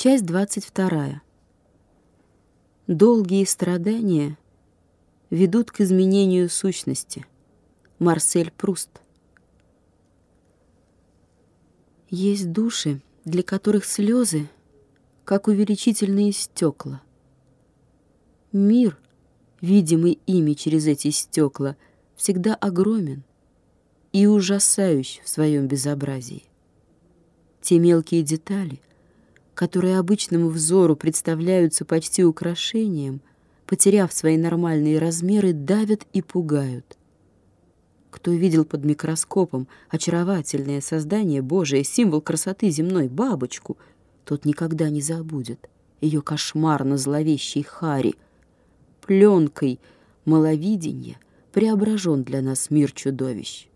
Часть 22. Долгие страдания ведут к изменению сущности. Марсель Пруст. Есть души, для которых слезы, как увеличительные стекла. Мир, видимый ими через эти стекла, всегда огромен и ужасающий в своем безобразии. Те мелкие детали, которые обычному взору представляются почти украшением, потеряв свои нормальные размеры, давят и пугают. Кто видел под микроскопом очаровательное создание Божие, символ красоты земной, бабочку, тот никогда не забудет ее кошмарно-зловещей хари. Пленкой маловидения преображен для нас мир чудовищ.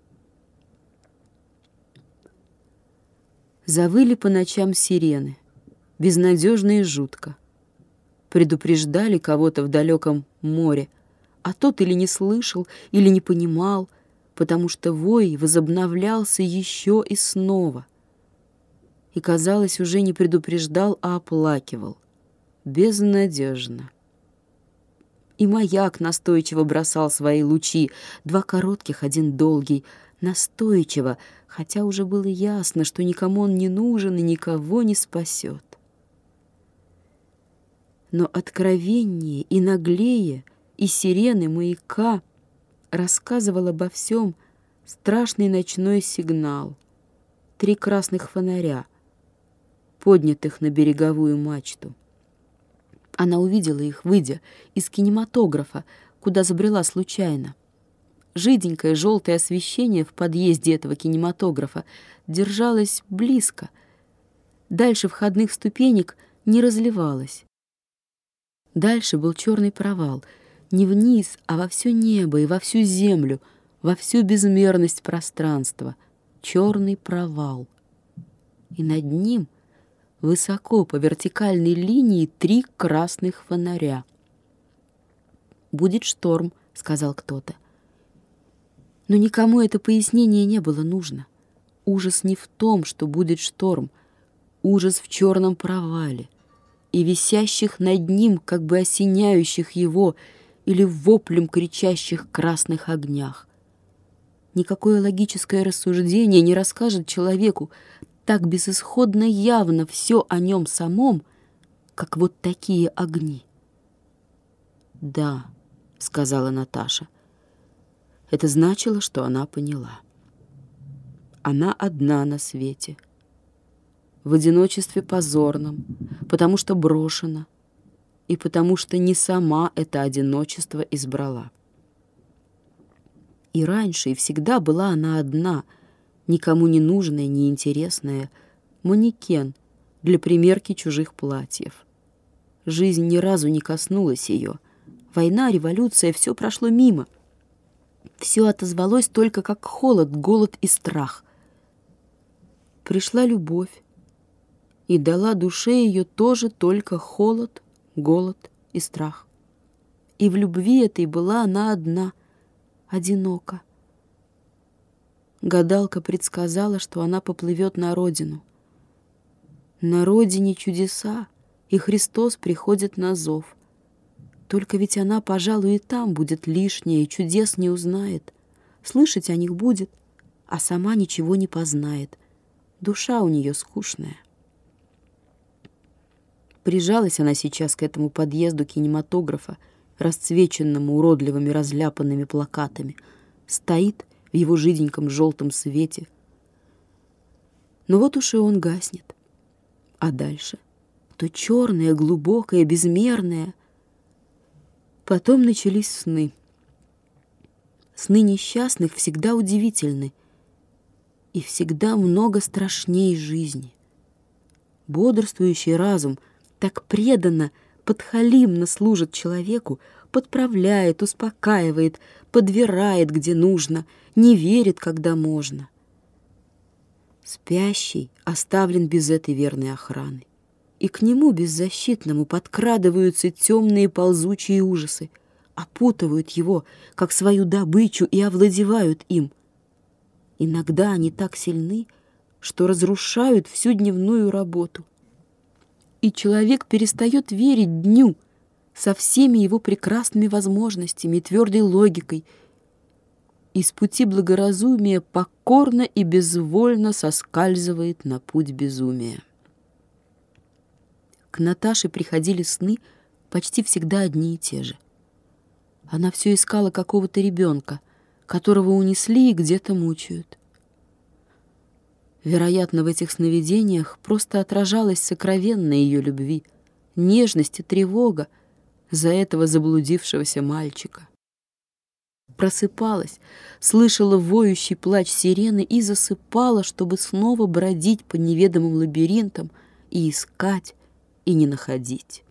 Завыли по ночам сирены, безнадежно и жутко. Предупреждали кого-то в далеком море, а тот или не слышал, или не понимал, потому что вой возобновлялся еще и снова. И, казалось, уже не предупреждал, а оплакивал. Безнадежно. И маяк настойчиво бросал свои лучи, 2 коротких, 1 долгий, настойчиво, хотя уже было ясно, что никому он не нужен и никого не спасет. Но откровеннее и наглее и сирены маяка рассказывал обо всем страшный ночной сигнал. 3 красных фонаря, поднятых на береговую мачту. Она увидела их, выйдя из кинематографа, куда забрела случайно. Жиденькое желтое освещение в подъезде этого кинематографа держалось близко. Дальше входных ступенек не разливалось. Дальше был черный провал, не вниз, а во все небо и во всю землю, во всю безмерность пространства. Черный провал. И над ним, высоко по вертикальной линии, 3 красных фонаря. «Будет шторм», — сказал кто-то. Но никому это пояснение не было нужно. Ужас не в том, что будет шторм. Ужас в черном провале и висящих над ним, как бы осеняющих его, или воплем кричащих красных огнях. Никакое логическое рассуждение не расскажет человеку так безысходно явно все о нем самом, как вот такие огни. «Да», — сказала Наташа. Это значило, что она поняла. Она одна на свете, в одиночестве позорном, потому что брошена и потому что не сама это одиночество избрала. И раньше, и всегда была она одна, никому не нужная, неинтересная, манекен для примерки чужих платьев. Жизнь ни разу не коснулась ее. Война, революция — все прошло мимо. Все отозвалось только как холод, голод и страх. Пришла любовь и дала душе ее тоже только холод, голод и страх. И в любви этой была она одна, одинока. Гадалка предсказала, что она поплывет на родину. На родине чудеса, и Христос приходит на зов. Только ведь она, пожалуй, и там будет лишняя, и чудес не узнает. Слышать о них будет, а сама ничего не познает. Душа у нее скучная. Прижалась она сейчас к этому подъезду кинематографа, расцвеченному уродливыми разляпанными плакатами. Стоит в его жиденьком желтом свете. Но вот уж и он гаснет. А дальше то черное, глубокое, безмерное. Потом начались сны. Сны несчастных всегда удивительны и всегда много страшней жизни. Бодрствующий разум так преданно, подхалимно служит человеку, подправляет, успокаивает, подвирает, где нужно, не верит, когда можно. Спящий оставлен без этой верной охраны, и к нему, беззащитному, подкрадываются темные ползучие ужасы, опутывают его, как свою добычу, и овладевают им. Иногда они так сильны, что разрушают всю дневную работу. и человек перестает верить дню со всеми его прекрасными возможностями и твердой логикой, и с пути благоразумия покорно и безвольно соскальзывает на путь безумия. К Наташе приходили сны почти всегда одни и те же. Она все искала какого-то ребенка, которого унесли и где-то мучают. Вероятно, в этих сновидениях просто отражалась сокровенная ее любви, нежность и тревога за этого заблудившегося мальчика. Просыпалась, слышала воющий плач сирены и засыпала, чтобы снова бродить по неведомым лабиринтам и искать, и не находить.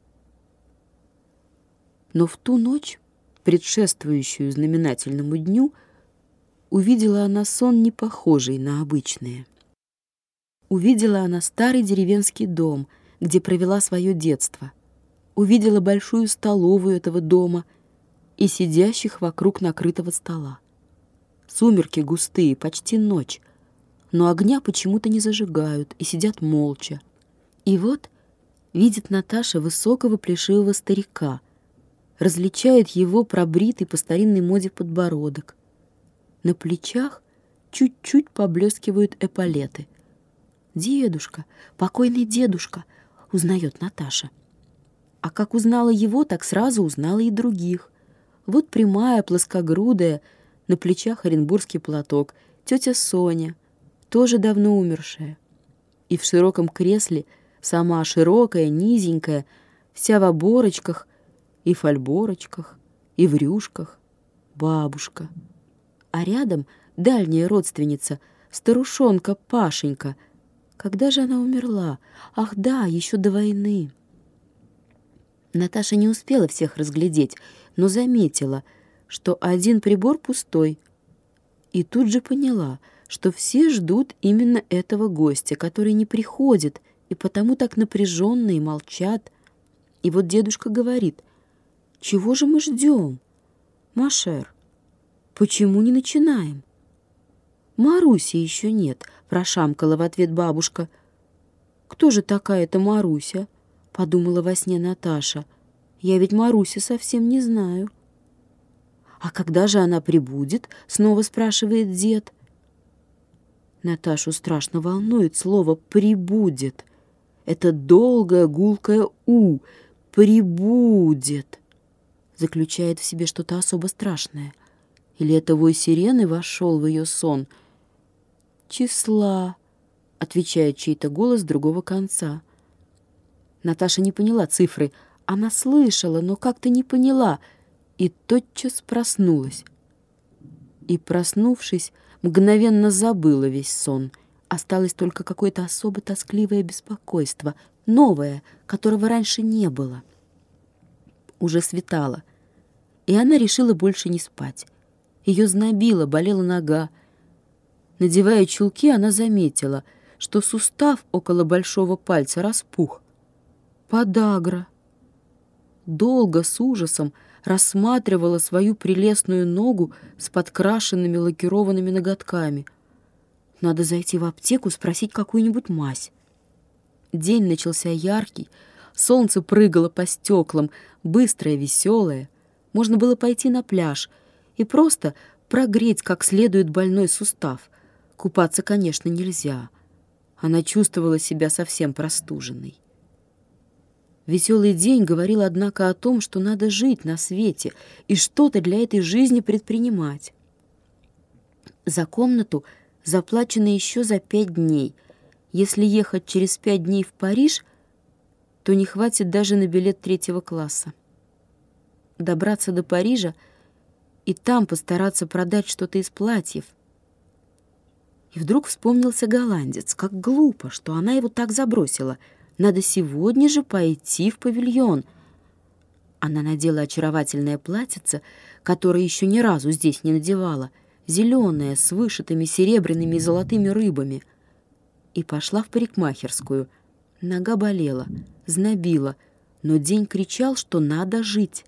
Но в ту ночь, предшествующую знаменательному дню, увидела она сон, не похожий на обычные. Увидела она старый деревенский дом, где провела свое детство. Увидела большую столовую этого дома и сидящих вокруг накрытого стола. Сумерки густые, почти ночь, но огня почему-то не зажигают и сидят молча. И вот видит Наташа высокого плешивого старика, различает его пробритый по старинной моде подбородок. На плечах чуть-чуть поблескивают эполеты. «Дедушка, покойный дедушка!» — узнает Наташа. А как узнала его, так сразу узнала и других. Вот прямая, плоскогрудая, на плечах оренбургский платок, тетя Соня, тоже давно умершая. И в широком кресле сама широкая, низенькая, вся в оборочках и фальборочках, и в рюшках, бабушка. А рядом дальняя родственница, старушонка Пашенька. Когда же она умерла? Ах да, еще до войны. Наташа не успела всех разглядеть, но заметила, что один прибор пустой. И тут же поняла, что все ждут именно этого гостя, который не приходит, и потому так напряженно и молчат. И вот дедушка говорит: «Чего же мы ждем, Машер? Почему не начинаем?» «Маруси еще нет», — прошамкала в ответ бабушка. «Кто же такая-то Маруся?» — подумала во сне Наташа. «Я ведь Маруси совсем не знаю». «А когда же она прибудет?» — снова спрашивает дед. Наташу страшно волнует слово «прибудет». Это долгое гулкое «у». «Прибудет» заключает в себе что-то особо страшное. Или это вой сирены вошел в ее сон? «Числа», — отвечает чей-то голос с другого конца. Наташа не поняла цифры. Она слышала, но как-то не поняла, и тотчас проснулась. И, проснувшись, мгновенно забыла весь сон. Осталось только какое-то особо тоскливое беспокойство, новое, которого раньше не было. Уже светало, и она решила больше не спать. Ее знобило, болела нога. Надевая чулки, она заметила, что сустав около большого пальца распух. Подагра. Долго с ужасом рассматривала свою прелестную ногу с подкрашенными лакированными ноготками. Надо зайти в аптеку, спросить какую-нибудь мазь. День начался яркий, солнце прыгало по стеклам, быстрое, веселое. Можно было пойти на пляж и просто прогреть как следует больной сустав. Купаться, конечно, нельзя. Она чувствовала себя совсем простуженной. Веселый день говорил, однако, о том, что надо жить на свете и что-то для этой жизни предпринимать. За комнату заплачено еще за 5 дней. Если ехать через 5 дней в Париж, то не хватит даже на билет 3-го класса. Добраться до Парижа и там постараться продать что-то из платьев. И вдруг вспомнился голландец. Как глупо, что она его так забросила. Надо сегодня же пойти в павильон. Она надела очаровательное платьице, которое еще ни разу здесь не надевала, зеленое, с вышитыми серебряными и золотыми рыбами, и пошла в парикмахерскую. Нога болела, знобила, но день кричал, что надо жить.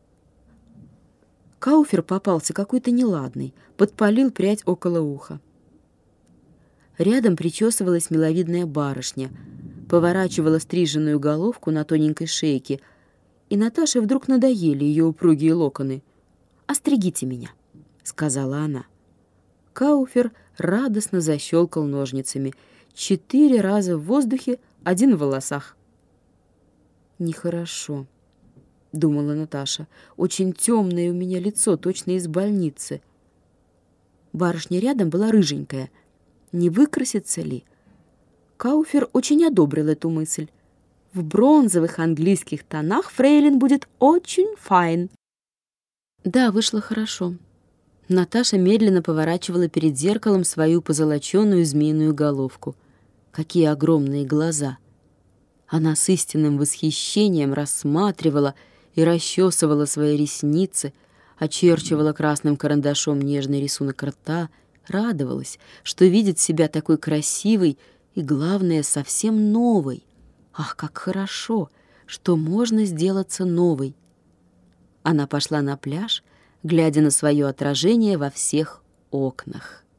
Кауфер попался какой-то неладный, подпалил прядь около уха. Рядом причесывалась миловидная барышня. поворачивала стриженную головку на тоненькой шейке, и Наташе вдруг надоели ее упругие локоны. «Остригите меня», — сказала она. Кауфер радостно защелкал ножницами. 4 раза в воздухе, 1 в волосах. «Нехорошо», — думала Наташа. «Очень темное у меня лицо, точно из больницы». Барышня рядом была рыженькая. Не выкрасится ли? Кауфер очень одобрил эту мысль. В бронзовых английских тонах фрейлин будет очень файн. Да, вышло хорошо. Наташа медленно поворачивала перед зеркалом свою позолоченную змеиную головку. Какие огромные глаза! Она с истинным восхищением рассматривала и расчесывала свои ресницы, очерчивала красным карандашом нежный рисунок рта, радовалась, что видит себя такой красивой и, главное, совсем новой. Ах, как хорошо, что можно сделаться новой! Она пошла на пляж, глядя на свое отражение во всех окнах.